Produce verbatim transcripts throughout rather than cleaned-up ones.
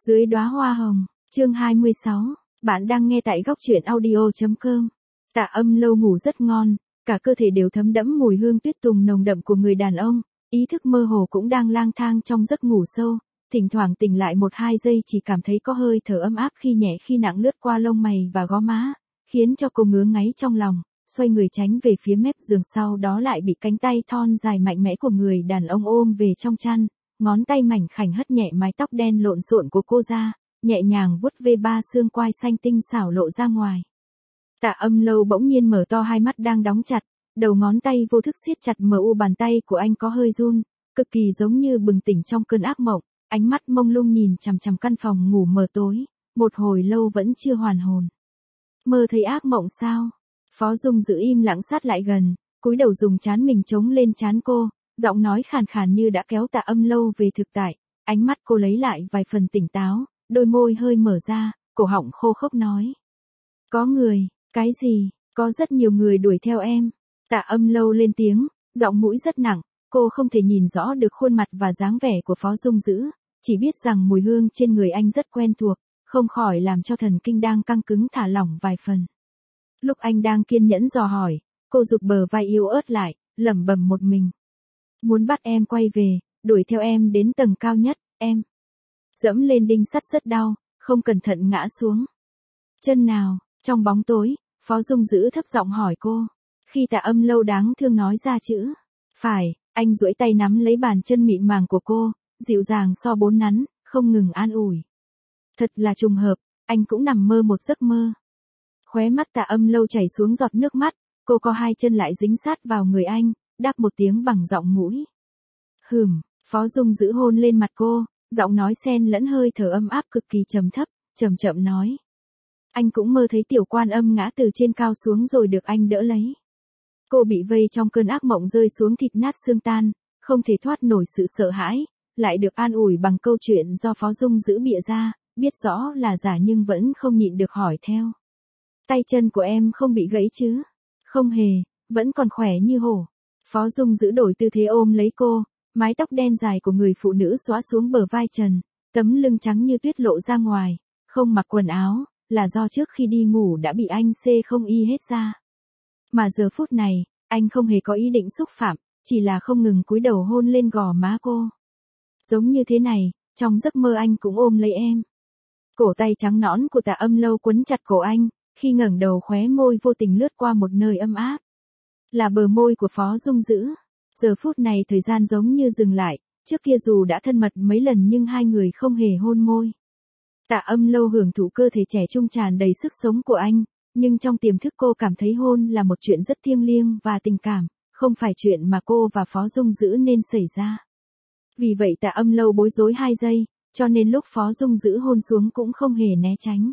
Dưới đóa hoa hồng, chương hai mươi sáu, bạn đang nghe tại góc truyện audio.com. Tạ Âm Lâu ngủ rất ngon, cả cơ thể đều thấm đẫm mùi hương tuyết tùng nồng đậm của người đàn ông, ý thức mơ hồ cũng đang lang thang trong giấc ngủ sâu, thỉnh thoảng tỉnh lại một hai giây chỉ cảm thấy có hơi thở ấm áp khi nhẹ khi nặng lướt qua lông mày và gò má, khiến cho cô ngứa ngáy trong lòng, xoay người tránh về phía mép giường, sau đó lại bị cánh tay thon dài mạnh mẽ của người đàn ông ôm về trong chăn. Ngón tay mảnh khảnh hất nhẹ mái tóc đen lộn xộn của cô ra, nhẹ nhàng vuốt ve ba xương quai xanh tinh xảo lộ ra ngoài. Tạ Âm Lâu bỗng nhiên mở to hai mắt đang đóng chặt, đầu ngón tay vô thức siết chặt mờ u bàn tay của anh có hơi run, cực kỳ giống như bừng tỉnh trong cơn ác mộng, ánh mắt mông lung nhìn chằm chằm căn phòng ngủ mờ tối, một hồi lâu vẫn chưa hoàn hồn. Mơ thấy ác mộng sao? Phó Dung giữ im lặng sát lại gần, cúi đầu dùng trán mình chống lên trán cô. Giọng nói khàn khàn như đã kéo Tạ Âm Lâu về thực tại, ánh mắt cô lấy lại vài phần tỉnh táo, đôi môi hơi mở ra, cổ họng khô khốc nói. Có người, cái gì, có rất nhiều người đuổi theo em. Tạ Âm Lâu lên tiếng, giọng mũi rất nặng, cô không thể nhìn rõ được khuôn mặt và dáng vẻ của Phó Dung Dữ, chỉ biết rằng mùi hương trên người anh rất quen thuộc, không khỏi làm cho thần kinh đang căng cứng thả lỏng vài phần. Lúc anh đang kiên nhẫn dò hỏi, cô rụt bờ vai yếu ớt lại, lẩm bẩm một mình. Muốn bắt em quay về, đuổi theo em đến tầng cao nhất, em. Dẫm lên đinh sắt rất đau, không cẩn thận ngã xuống. Chân nào? Trong bóng tối, Phó Dung Dữ thấp giọng hỏi cô. Khi Tạ Âm Lâu đáng thương nói ra chữ. Phải, anh duỗi tay nắm lấy bàn chân mịn màng của cô, dịu dàng so bốn nắn, không ngừng an ủi. Thật là trùng hợp, anh cũng nằm mơ một giấc mơ. Khóe mắt Tạ Âm Lâu chảy xuống giọt nước mắt, cô co hai chân lại dính sát vào người anh. Đáp một tiếng bằng giọng mũi. Hừm, Phó Dung Dữ hôn lên mặt cô, giọng nói xen lẫn hơi thở âm áp cực kỳ trầm thấp, chậm chậm nói. Anh cũng mơ thấy Tiểu Quan Âm ngã từ trên cao xuống rồi được anh đỡ lấy. Cô bị vây trong cơn ác mộng rơi xuống thịt nát xương tan, không thể thoát nổi sự sợ hãi, lại được an ủi bằng câu chuyện do Phó Dung Dữ bịa ra, biết rõ là giả nhưng vẫn không nhịn được hỏi theo. Tay chân của em không bị gãy chứ? Không hề, vẫn còn khỏe như hổ. Phó Dung Dữ đổi tư thế ôm lấy cô, mái tóc đen dài của người phụ nữ xõa xuống bờ vai trần, tấm lưng trắng như tuyết lộ ra ngoài, không mặc quần áo, là do trước khi đi ngủ đã bị anh xê không y hết ra. Mà giờ phút này, anh không hề có ý định xúc phạm, chỉ là không ngừng cúi đầu hôn lên gò má cô. Giống như thế này, trong giấc mơ anh cũng ôm lấy em. Cổ tay trắng nõn của Tạ Âm Lâu quấn chặt cổ anh, khi ngẩng đầu khóe môi vô tình lướt qua một nơi ấm áp. Là bờ môi của Phó Dung Dữ. Giờ phút này thời gian giống như dừng lại, trước kia dù đã thân mật mấy lần nhưng hai người không hề hôn môi. Tạ Âm Lâu hưởng thụ cơ thể trẻ trung tràn đầy sức sống của anh, nhưng trong tiềm thức cô cảm thấy hôn là một chuyện rất thiêng liêng và tình cảm, không phải chuyện mà cô và Phó Dung Dữ nên xảy ra. Vì vậy Tạ Âm Lâu bối rối hai giây, cho nên lúc Phó Dung Dữ hôn xuống cũng không hề né tránh.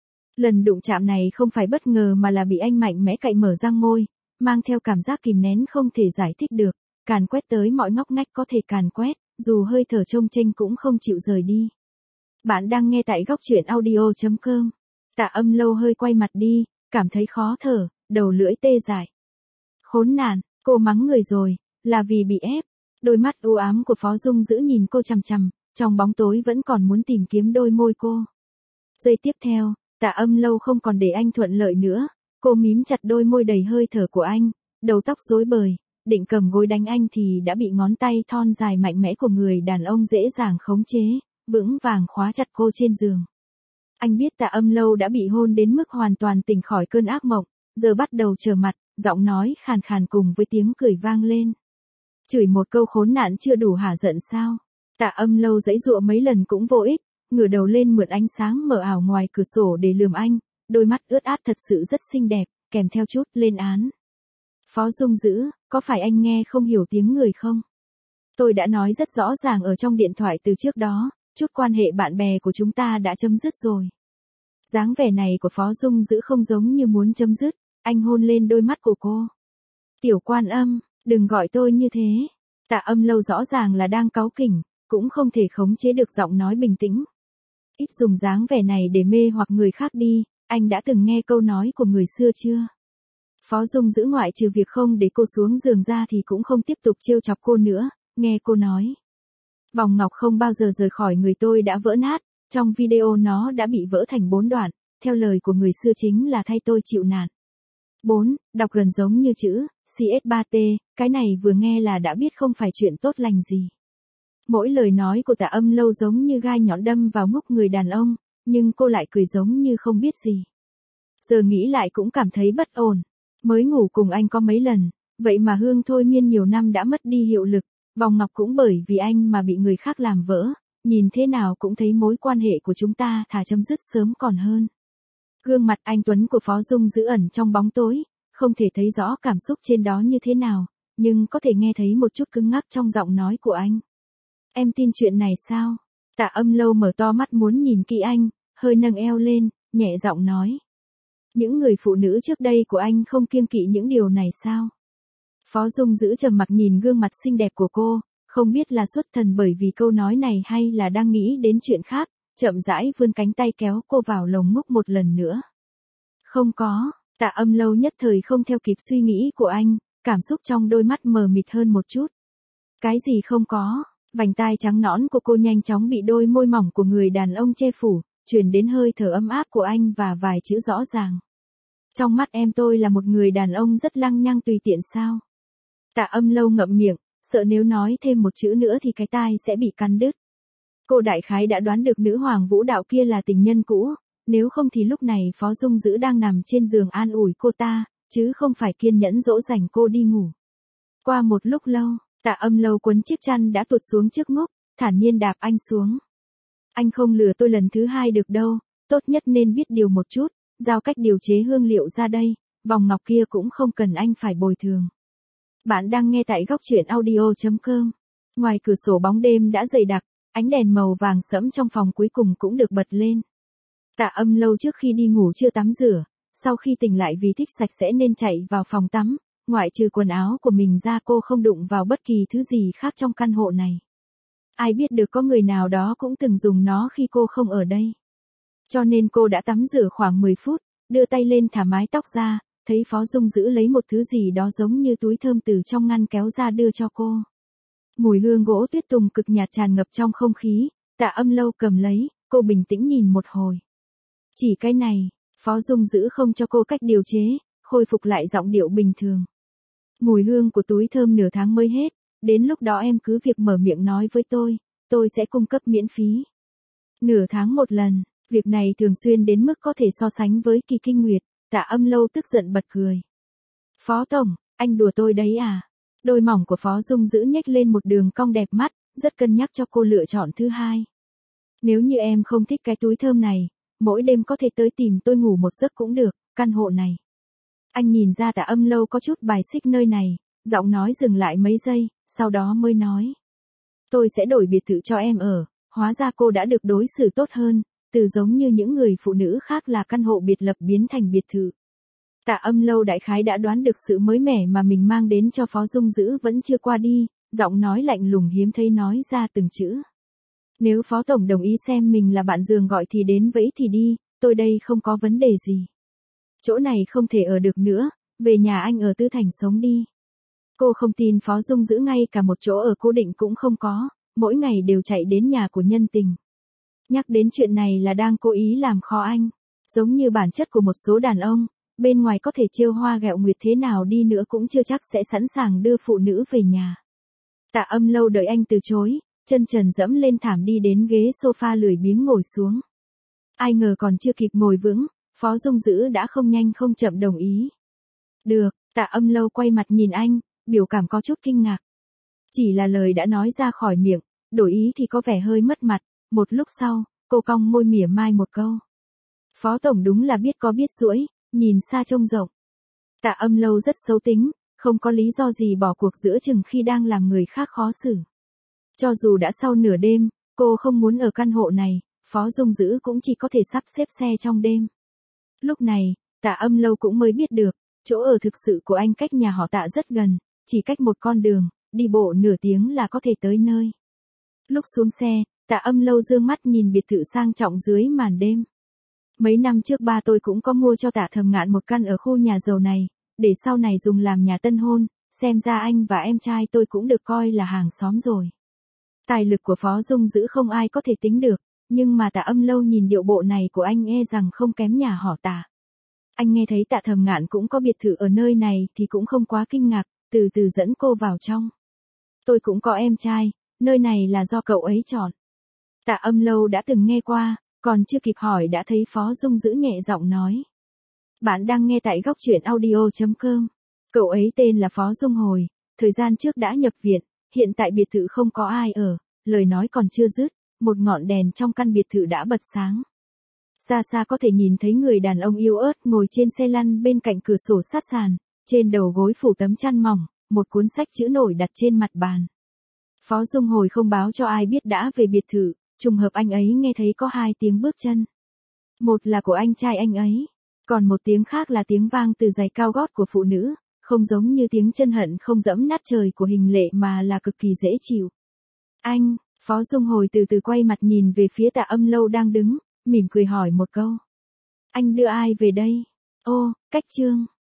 Lần đụng chạm này không phải bất ngờ mà là bị anh mạnh mẽ cạy mở răng môi, mang theo cảm giác kìm nén không thể giải thích được, càn quét tới mọi ngóc ngách có thể càn quét, dù hơi thở trông chênh cũng không chịu rời đi. Bạn đang nghe tại góc truyện audio.com. Tạ Âm Lâu hơi quay mặt đi, cảm thấy khó thở, đầu lưỡi tê dại. Khốn nạn, cô mắng người rồi, là vì bị ép. Đôi mắt u ám của Phó Dung Dữ nhìn cô chằm chằm, trong bóng tối vẫn còn muốn tìm kiếm đôi môi cô. Giây tiếp theo, Tạ Âm Lâu không còn để anh thuận lợi nữa. Cô mím chặt đôi môi đầy hơi thở của anh, đầu tóc rối bời, định cầm gối đánh anh thì đã bị ngón tay thon dài mạnh mẽ của người đàn ông dễ dàng khống chế, vững vàng khóa chặt cô trên giường. Anh biết Tạ Âm Lâu đã bị hôn đến mức hoàn toàn tỉnh khỏi cơn ác mộng, giờ bắt đầu trở mặt, giọng nói khàn khàn cùng với tiếng cười vang lên. Chửi một câu khốn nạn chưa đủ hả giận sao? Tạ Âm Lâu giãy giụa mấy lần cũng vô ích, ngửa đầu lên mượn ánh sáng mờ ảo ngoài cửa sổ để lườm anh. Đôi mắt ướt át thật sự rất xinh đẹp, kèm theo chút lên án. Phó Dung Dữ, có phải anh nghe không hiểu tiếng người không? Tôi đã nói rất rõ ràng ở trong điện thoại từ trước đó, chút quan hệ bạn bè của chúng ta đã chấm dứt rồi. Dáng vẻ này của Phó Dung Dữ không giống như muốn chấm dứt, anh hôn lên đôi mắt của cô. Tiểu Quan Âm, đừng gọi tôi như thế. Tạ Âm Lâu rõ ràng là đang cáu kỉnh, cũng không thể khống chế được giọng nói bình tĩnh. Ít dùng dáng vẻ này để mê hoặc người khác đi. Anh đã từng nghe câu nói của người xưa chưa? Phó Dung Dữ ngoại trừ việc không để cô xuống giường ra thì cũng không tiếp tục trêu chọc cô nữa, nghe cô nói. Vòng ngọc không bao giờ rời khỏi người tôi đã vỡ nát, trong video nó đã bị vỡ thành bốn đoạn, theo lời của người xưa chính là thay tôi chịu nạn. bốn. Đọc gần giống như chữ xê ét ba tê, cái này vừa nghe là đã biết không phải chuyện tốt lành gì. Mỗi lời nói của Tạ Âm Lâu giống như gai nhọn đâm vào ngúc người đàn ông, nhưng cô lại cười giống như không biết gì. Giờ nghĩ lại cũng cảm thấy bất ổn. Mới ngủ cùng anh có mấy lần, vậy mà hương thôi miên nhiều năm đã mất đi hiệu lực, vòng ngọc cũng bởi vì anh mà bị người khác làm vỡ, nhìn thế nào cũng thấy mối quan hệ của chúng ta thà chấm dứt sớm còn hơn. Gương mặt anh tuấn của Phó Dung giữ ẩn trong bóng tối, không thể thấy rõ cảm xúc trên đó như thế nào, nhưng có thể nghe thấy một chút cứng ngắc trong giọng nói của anh. Em tin chuyện này sao? Tạ Âm Lâu mở to mắt muốn nhìn kỹ anh, hơi nâng eo lên, nhẹ giọng nói. Những người phụ nữ trước đây của anh không kiêng kỵ những điều này sao? Phó Dung giữ trầm mặc nhìn gương mặt xinh đẹp của cô, không biết là xuất thần bởi vì câu nói này hay là đang nghĩ đến chuyện khác, chậm rãi vươn cánh tay kéo cô vào lồng ngực một lần nữa. Không có, Tạ Âm Lâu nhất thời không theo kịp suy nghĩ của anh, cảm xúc trong đôi mắt mờ mịt hơn một chút. Cái gì không có? Vành tai trắng nõn của cô nhanh chóng bị đôi môi mỏng của người đàn ông che phủ, truyền đến hơi thở ấm áp của anh và vài chữ rõ ràng. Trong mắt em tôi là một người đàn ông rất lăng nhăng tùy tiện sao? Tạ Âm Lâu ngậm miệng, sợ nếu nói thêm một chữ nữa thì cái tai sẽ bị cắn đứt. Cô đại khái đã đoán được nữ hoàng vũ đạo kia là tình nhân cũ, nếu không thì lúc này Phó Dung Dữ đang nằm trên giường an ủi cô ta, chứ không phải kiên nhẫn dỗ dành cô đi ngủ. Qua một lúc lâu, Tạ Âm Lâu quấn chiếc chăn đã tuột xuống trước ngốc, thản nhiên đạp anh xuống. Anh không lừa tôi lần thứ hai được đâu, tốt nhất nên biết điều một chút, giao cách điều chế hương liệu ra đây, vòng ngọc kia cũng không cần anh phải bồi thường. Bạn đang nghe tại góc truyện audio chấm com. Ngoài cửa sổ bóng đêm đã dày đặc, ánh đèn màu vàng sẫm trong phòng cuối cùng cũng được bật lên. Tạ Âm Lâu trước khi đi ngủ chưa tắm rửa, sau khi tỉnh lại vì thích sạch sẽ nên chạy vào phòng tắm, ngoại trừ quần áo của mình ra cô không đụng vào bất kỳ thứ gì khác trong căn hộ này. Ai biết được có người nào đó cũng từng dùng nó khi cô không ở đây. Cho nên cô đã tắm rửa khoảng mười phút, đưa tay lên thả mái tóc ra, thấy Phó Dung Dữ lấy một thứ gì đó giống như túi thơm từ trong ngăn kéo ra đưa cho cô. Mùi hương gỗ tuyết tùng cực nhạt tràn ngập trong không khí, Tạ Âm Lâu cầm lấy, cô bình tĩnh nhìn một hồi. Chỉ cái này, Phó Dung Dữ không cho cô cách điều chế, khôi phục lại giọng điệu bình thường. Mùi hương của túi thơm nửa tháng mới hết, đến lúc đó em cứ việc mở miệng nói với tôi, tôi sẽ cung cấp miễn phí. Nửa tháng một lần, việc này thường xuyên đến mức có thể so sánh với kỳ kinh nguyệt, Tạ Âm Lâu tức giận bật cười. Phó Tổng, anh đùa tôi đấy à? Đôi mỏng của Phó Dung Dữ nhếch lên một đường cong đẹp mắt, rất cân nhắc cho cô lựa chọn thứ hai. Nếu như em không thích cái túi thơm này, mỗi đêm có thể tới tìm tôi ngủ một giấc cũng được, căn hộ này. Anh nhìn ra Tạ Âm Lâu có chút bài xích nơi này, giọng nói dừng lại mấy giây, sau đó mới nói. Tôi sẽ đổi biệt thự cho em ở, hóa ra cô đã được đối xử tốt hơn, từ giống như những người phụ nữ khác là căn hộ biệt lập biến thành biệt thự. Tạ Âm Lâu đại khái đã đoán được sự mới mẻ mà mình mang đến cho Phó Dung Dữ vẫn chưa qua đi, giọng nói lạnh lùng hiếm thấy nói ra từng chữ. Nếu Phó Tổng đồng ý xem mình là bạn giường gọi thì đến vẫy thì đi, tôi đây không có vấn đề gì. Chỗ này không thể ở được nữa, về nhà anh ở Tư Thành sống đi. Cô không tin Phó Dung Dữ ngay cả một chỗ ở cố định cũng không có, mỗi ngày đều chạy đến nhà của nhân tình. Nhắc đến chuyện này là đang cố ý làm khó anh, giống như bản chất của một số đàn ông, bên ngoài có thể trêu hoa ghẹo nguyệt thế nào đi nữa cũng chưa chắc sẽ sẵn sàng đưa phụ nữ về nhà. Tạ Âm Lâu đợi anh từ chối, chân trần dẫm lên thảm đi đến ghế sofa lười biếng ngồi xuống. Ai ngờ còn chưa kịp ngồi vững, Phó Dung Dữ đã không nhanh không chậm đồng ý. Được, Tạ Âm Lâu quay mặt nhìn anh, biểu cảm có chút kinh ngạc. Chỉ là lời đã nói ra khỏi miệng, đổi ý thì có vẻ hơi mất mặt, một lúc sau, cô cong môi mỉa mai một câu. Phó Tổng đúng là biết có biết duỗi, nhìn xa trông rộng. Tạ Âm Lâu rất xấu tính, không có lý do gì bỏ cuộc giữa chừng khi đang làm người khác khó xử. Cho dù đã sau nửa đêm, cô không muốn ở căn hộ này, Phó Dung Dữ cũng chỉ có thể sắp xếp xe trong đêm. Lúc này, Tạ Âm Lâu cũng mới biết được, chỗ ở thực sự của anh cách nhà họ Tạ rất gần, chỉ cách một con đường, đi bộ nửa tiếng là có thể tới nơi. Lúc xuống xe, Tạ Âm Lâu dương mắt nhìn biệt thự sang trọng dưới màn đêm. Mấy năm trước ba tôi cũng có mua cho Tạ Thầm Ngạn một căn ở khu nhà giàu này, để sau này dùng làm nhà tân hôn, xem ra anh và em trai tôi cũng được coi là hàng xóm rồi. Tài lực của Phó Dung Dữ không ai có thể tính được, Nhưng mà Tạ Âm Lâu nhìn điệu bộ này của anh e rằng không kém nhà họ Tạ. Anh nghe thấy Tạ Thầm Ngạn cũng có biệt thự ở nơi này thì cũng không quá kinh ngạc, từ từ dẫn cô vào trong. Tôi cũng có em trai, nơi này là do cậu ấy chọn. Tạ Âm Lâu đã từng nghe qua, còn chưa kịp hỏi đã thấy Phó Dung giữ nhẹ giọng nói. Bạn đang nghe tại góc truyện audio.com. Cậu ấy tên là Phó Dung Hồi, thời gian trước đã nhập viện, hiện tại biệt thự không có ai ở, lời nói còn chưa dứt, một ngọn đèn trong căn biệt thự đã bật sáng. Xa xa có thể nhìn thấy người đàn ông yếu ớt ngồi trên xe lăn bên cạnh cửa sổ sát sàn, trên đầu gối phủ tấm chăn mỏng, một cuốn sách chữ nổi đặt trên mặt bàn. Phó Dung Hồi không báo cho ai biết đã về biệt thự, trùng hợp anh ấy nghe thấy có hai tiếng bước chân. Một là của anh trai anh ấy, còn một tiếng khác là tiếng vang từ giày cao gót của phụ nữ, không giống như tiếng chân hận không dẫm nát trời của Hình Lệ mà là cực kỳ dễ chịu. Anh, Phó Dung Hồi từ từ quay mặt nhìn về phía Tạ Âm Lâu đang đứng, mỉm cười hỏi một câu. Anh đưa ai về đây? Ô, Cách Trương.